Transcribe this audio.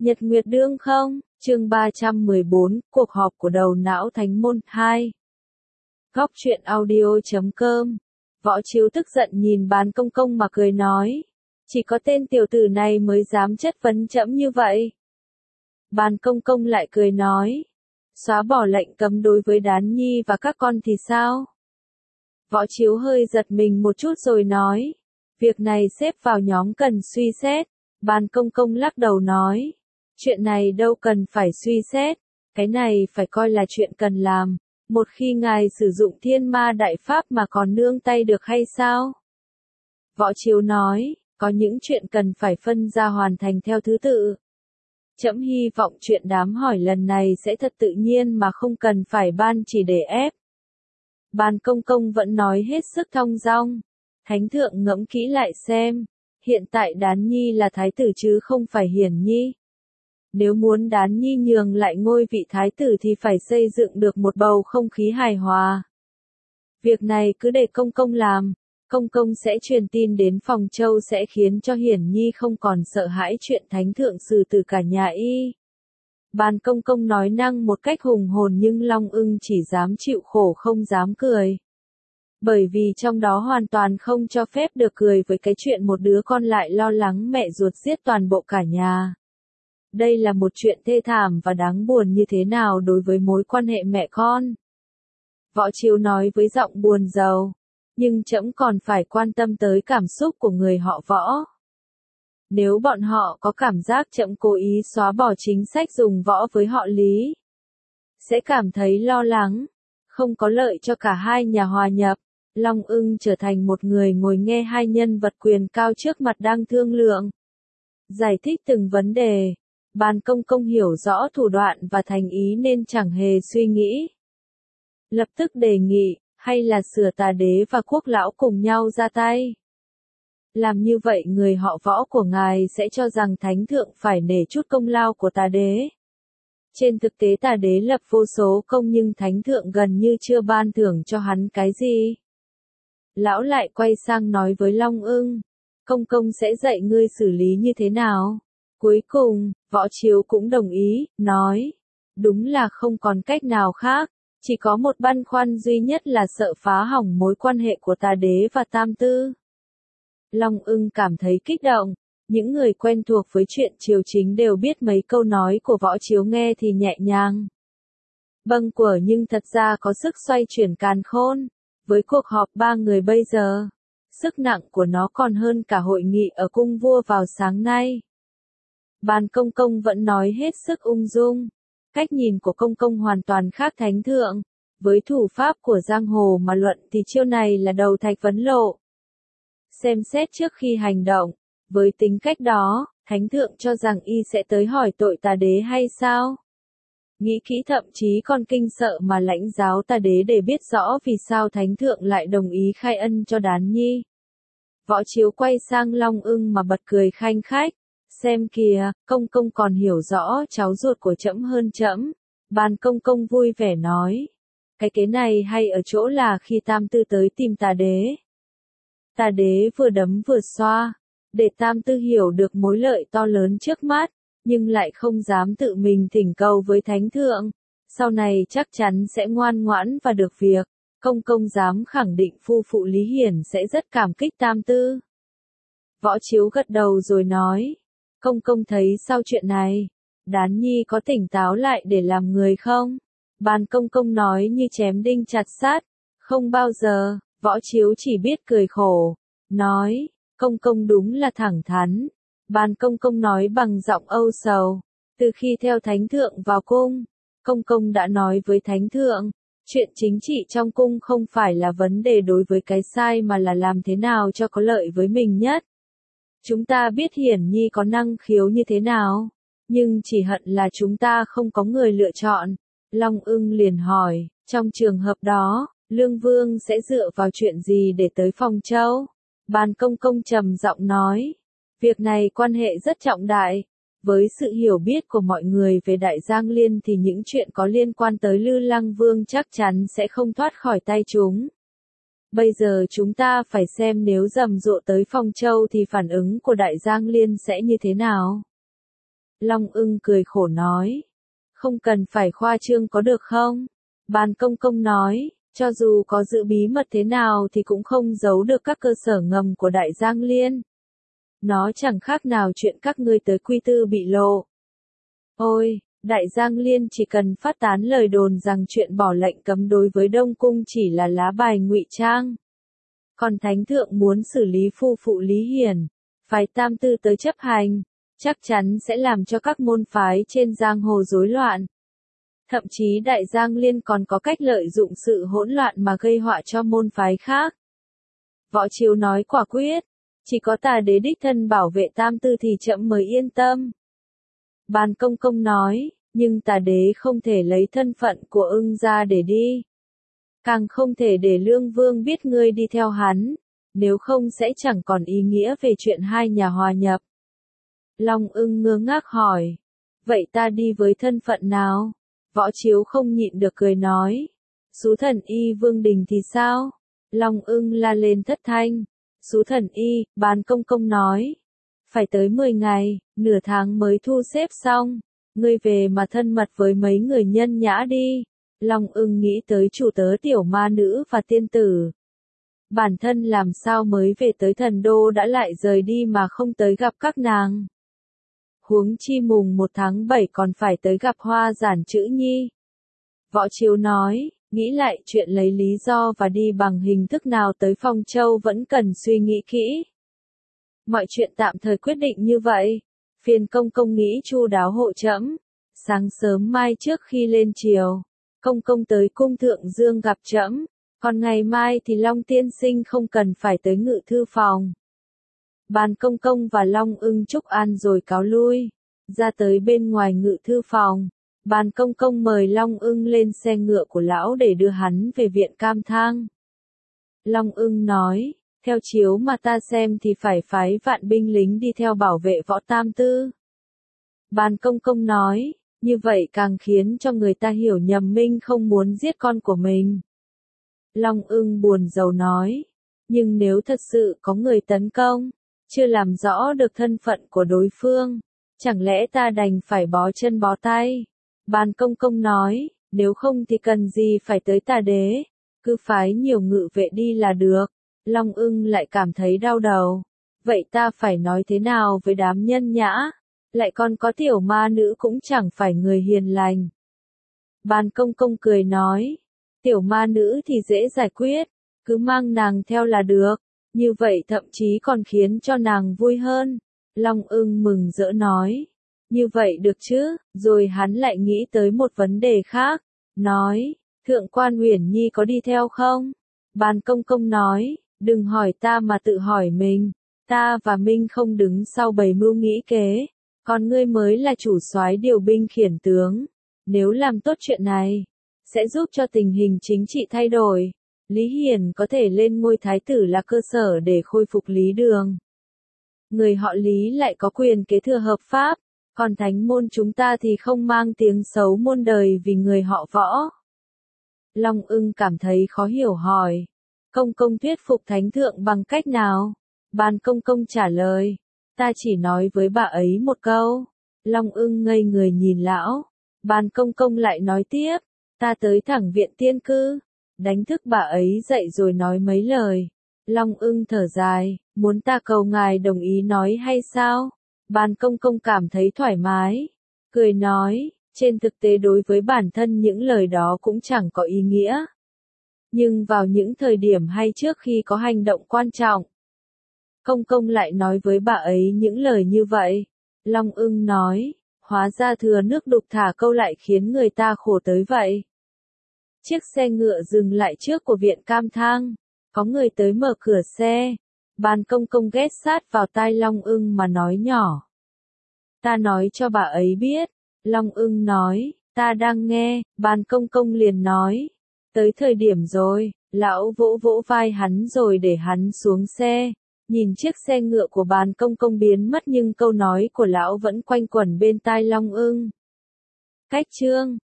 Nhật Nguyệt Đương không? Chương 314, cuộc họp của đầu não thánh môn 2. Góc truyện audio.com. Võ Chiếu tức giận nhìn Bán Công Công mà cười nói. Chỉ có tên tiểu tử này mới dám chất vấn trẫm như vậy. Bán Công Công lại cười nói. Xóa bỏ lệnh cấm đối với Đán Nhi và các con thì sao? Võ Chiếu hơi giật mình một chút rồi nói. Việc này xếp vào nhóm cần suy xét. Bán Công Công lắc đầu nói. Chuyện này đâu cần phải suy xét, cái này phải coi là chuyện cần làm, một khi ngài sử dụng thiên ma đại pháp mà còn nương tay được hay sao? Võ Chiếu nói, có những chuyện cần phải phân ra hoàn thành theo thứ tự. Trẫm hy vọng chuyện đám hỏi lần này sẽ thật tự nhiên mà không cần phải ban chỉ để ép. Bán Công Công vẫn nói hết sức thong dong. Thánh thượng ngẫm kỹ lại xem, hiện tại Đán Nhi là thái tử chứ không phải Hiển Nhi. Nếu muốn Đán Nhi nhường lại ngôi vị thái tử thì phải xây dựng được một bầu không khí hài hòa. Việc này cứ để Công Công làm, Công Công sẽ truyền tin đến Phòng Châu sẽ khiến cho Hiển Nhi không còn sợ hãi chuyện thánh thượng xử tử cả nhà y. Bán Công Công nói năng một cách hùng hồn nhưng Long Ưng chỉ dám chịu khổ không dám cười. Bởi vì trong đó hoàn toàn không cho phép được cười với cái chuyện một đứa con lại lo lắng mẹ ruột giết toàn bộ cả nhà. Đây là một chuyện thê thảm và đáng buồn như thế nào đối với mối quan hệ mẹ con. Võ Chiếu nói với giọng buồn rầu, nhưng trẫm còn phải quan tâm tới cảm xúc của người họ Võ. Nếu bọn họ có cảm giác trẫm cố ý xóa bỏ chính sách dùng võ với họ Lý, sẽ cảm thấy lo lắng, không có lợi cho cả hai nhà hòa nhập. Long Ưng trở thành một người ngồi nghe hai nhân vật quyền cao trước mặt đang thương lượng, giải thích từng vấn đề. Bán Công Công hiểu rõ thủ đoạn và thành ý nên chẳng hề suy nghĩ. Lập tức đề nghị, hay là sửa Tà Đế và Quốc Lão cùng nhau ra tay. Làm như vậy người họ Võ của ngài sẽ cho rằng Thánh Thượng phải nể chút công lao của Tà Đế. Trên thực tế Tà Đế lập vô số công nhưng Thánh Thượng gần như chưa ban thưởng cho hắn cái gì. Lão lại quay sang nói với Long Ưng, Công Công sẽ dạy ngươi xử lý như thế nào? Cuối cùng, Võ Chiếu cũng đồng ý, nói, đúng là không còn cách nào khác, chỉ có một băn khoăn duy nhất là sợ phá hỏng mối quan hệ của Tà Đế và Tam Tư. Long Ưng cảm thấy kích động, những người quen thuộc với chuyện triều chính đều biết mấy câu nói của Võ Chiếu nghe thì nhẹ nhàng. Bâng quở nhưng thật ra có sức xoay chuyển càn khôn, với cuộc họp ba người bây giờ, sức nặng của nó còn hơn cả hội nghị ở cung vua vào sáng nay. Bán Công Công vẫn nói hết sức ung dung. Cách nhìn của Công Công hoàn toàn khác Thánh Thượng. Với thủ pháp của giang hồ mà luận thì chiêu này là đầu thạch vấn lộ. Xem xét trước khi hành động. Với tính cách đó, Thánh Thượng cho rằng y sẽ tới hỏi tội Tà Đế hay sao? Nghĩ kỹ thậm chí còn kinh sợ mà lãnh giáo Tà Đế để biết rõ vì sao Thánh Thượng lại đồng ý khai ân cho Đán Nhi. Võ Chiếu quay sang Long Ưng mà bật cười khanh khách. Xem kìa, Công Công còn hiểu rõ cháu ruột của trẫm hơn trẫm. Bán Công Công vui vẻ nói. Cái kế này hay ở chỗ là khi Tam Tư tới tìm Tà Đế. Tà Đế vừa đấm vừa xoa, để Tam Tư hiểu được mối lợi to lớn trước mắt, nhưng lại không dám tự mình thỉnh cầu với Thánh Thượng. Sau này chắc chắn sẽ ngoan ngoãn và được việc. Công Công dám khẳng định phu phụ Lý Hiển sẽ rất cảm kích Tam Tư. Võ Chiếu gật đầu rồi nói. Công Công thấy sao chuyện này? Đán Nhi có tỉnh táo lại để làm người không? Bán Công Công nói như chém đinh chặt sắt. Không bao giờ, Võ Chiếu chỉ biết cười khổ. Nói, Công Công đúng là thẳng thắn. Bán Công Công nói bằng giọng âu sầu. Từ khi theo Thánh Thượng vào cung, Công Công đã nói với Thánh Thượng, chuyện chính trị trong cung không phải là vấn đề đối với cái sai mà là làm thế nào cho có lợi với mình nhất. Chúng ta biết Hiển Nhi có năng khiếu như thế nào, nhưng chỉ hận là chúng ta không có người lựa chọn. Long Ưng liền hỏi, trong trường hợp đó, Lương Vương sẽ dựa vào chuyện gì để tới Phòng Châu? Bán Công Công trầm giọng nói, việc này quan hệ rất trọng đại. Với sự hiểu biết của mọi người về Đại Giang Liên thì những chuyện có liên quan tới Lư Lăng Vương chắc chắn sẽ không thoát khỏi tay chúng. Bây giờ chúng ta phải xem nếu rầm rộ tới Phong Châu thì phản ứng của Đại Giang Liên sẽ như thế nào. Long ưng cười khổ nói. Không cần phải khoa trương có được không? Ban công công nói, cho dù có giữ bí mật thế nào thì cũng không giấu được các cơ sở ngầm của Đại Giang Liên. Nó chẳng khác nào chuyện các ngươi tới quy tư bị lộ. Ôi, Đại Giang Liên chỉ cần phát tán lời đồn rằng chuyện bỏ lệnh cấm đối với Đông Cung chỉ là lá bài ngụy trang. Còn Thánh Thượng muốn xử lý phu phụ Lý Hiển, phái Tam Tư tới chấp hành, chắc chắn sẽ làm cho các môn phái trên giang hồ rối loạn. Thậm chí Đại Giang Liên còn có cách lợi dụng sự hỗn loạn mà gây họa cho môn phái khác. Võ Chiếu nói quả quyết, chỉ có Tà Đế đích thân bảo vệ Tam Tư thì trẫm mới yên tâm. Ban công công nói, nhưng Tà Đế không thể lấy thân phận của Ưng ra để đi. Càng không thể để Lương Vương biết ngươi đi theo hắn, nếu không sẽ chẳng còn ý nghĩa về chuyện hai nhà hòa nhập. Long Ưng ngơ ngác hỏi, vậy ta đi với thân phận nào? Võ Chiếu không nhịn được cười nói, Sú Thần Y Vương Đình thì sao? Long Ưng la lên thất thanh, Sú Thần Y, Ban công công nói, phải tới 10 ngày, nửa tháng mới thu xếp xong, ngươi về mà thân mật với mấy người nhân nhã đi. Long Ưng nghĩ tới chủ tớ tiểu ma nữ và tiên tử. Bản thân làm sao mới về tới thần đô đã lại rời đi mà không tới gặp các nàng. Huống chi mùng 1 tháng 7 còn phải tới gặp Hoa Giản Chữ Nhi. Võ Chiếu nói, nghĩ lại chuyện lấy lý do và đi bằng hình thức nào tới Phong Châu vẫn cần suy nghĩ kỹ. Mọi chuyện tạm thời quyết định như vậy. Phiền công công nghĩ chu đáo hộ trẫm. Sáng sớm mai trước khi lên triều, công công tới cung thượng dương gặp trẫm, còn ngày mai thì Long tiên sinh không cần phải tới ngự thư phòng. Ban công công và Long Ưng chúc an rồi cáo lui, ra tới bên ngoài ngự thư phòng. Ban công công mời Long Ưng lên xe ngựa của lão để đưa hắn về viện Cam Thang. Long Ưng nói, theo chiếu mà ta xem thì phải phái vạn binh lính đi theo bảo vệ Võ Tam Tư. Ban công công nói, như vậy càng khiến cho người ta hiểu nhầm Minh không muốn giết con của mình. Long Ưng buồn rầu nói, nhưng nếu thật sự có người tấn công, chưa làm rõ được thân phận của đối phương, chẳng lẽ ta đành phải bó chân bó tay? Ban công công nói, nếu không thì cần gì phải tới Tà Đế, cứ phái nhiều ngự vệ đi là được. Long Ưng lại cảm thấy đau đầu. Vậy ta phải nói thế nào với đám nhân nhã? Lại còn có tiểu ma nữ cũng chẳng phải người hiền lành. Ban công công cười nói, tiểu ma nữ thì dễ giải quyết, cứ mang nàng theo là được, như vậy thậm chí còn khiến cho nàng vui hơn. Long Ưng mừng rỡ nói, như vậy được chứ, rồi hắn lại nghĩ tới một vấn đề khác, nói, Thượng quan Uyển Nhi có đi theo không? Ban công công nói, đừng hỏi ta mà tự hỏi mình, ta và Minh không đứng sau bầy mưu nghĩ kế, còn ngươi mới là chủ soái điều binh khiển tướng, nếu làm tốt chuyện này, sẽ giúp cho tình hình chính trị thay đổi. Lý Hiển có thể lên ngôi thái tử là cơ sở để khôi phục Lý Đường. Người họ Lý lại có quyền kế thừa hợp pháp, còn thánh môn chúng ta thì không mang tiếng xấu muôn đời vì người họ Võ. Long Ưng cảm thấy khó hiểu hỏi, công công thuyết phục thánh thượng bằng cách nào? Ban công công trả lời, ta chỉ nói với bà ấy một câu. Long Ưng ngây người nhìn lão. Ban công công lại nói tiếp, ta tới thẳng viện tiên cư, đánh thức bà ấy dậy rồi nói mấy lời. Long Ưng thở dài, muốn ta cầu ngài đồng ý nói hay sao? Ban công công cảm thấy thoải mái, cười nói, trên thực tế đối với bản thân những lời đó cũng chẳng có ý nghĩa. Nhưng vào những thời điểm hay trước khi có hành động quan trọng, công công lại nói với bà ấy những lời như vậy. Long Ưng nói, hóa ra thừa nước đục thả câu lại khiến người ta khổ tới vậy. Chiếc xe ngựa dừng lại trước của viện Cam Thang, có người tới mở cửa xe. Ban công công ghé sát vào tai Long Ưng mà nói nhỏ. Ta nói cho bà ấy biết. Long Ưng nói, ta đang nghe. Ban công công liền nói, tới thời điểm rồi. Lão vỗ vỗ vai hắn rồi để hắn xuống xe. Nhìn chiếc xe ngựa của ban công công biến mất nhưng câu nói của lão vẫn quanh quẩn bên tai Long Ưng. Cách chương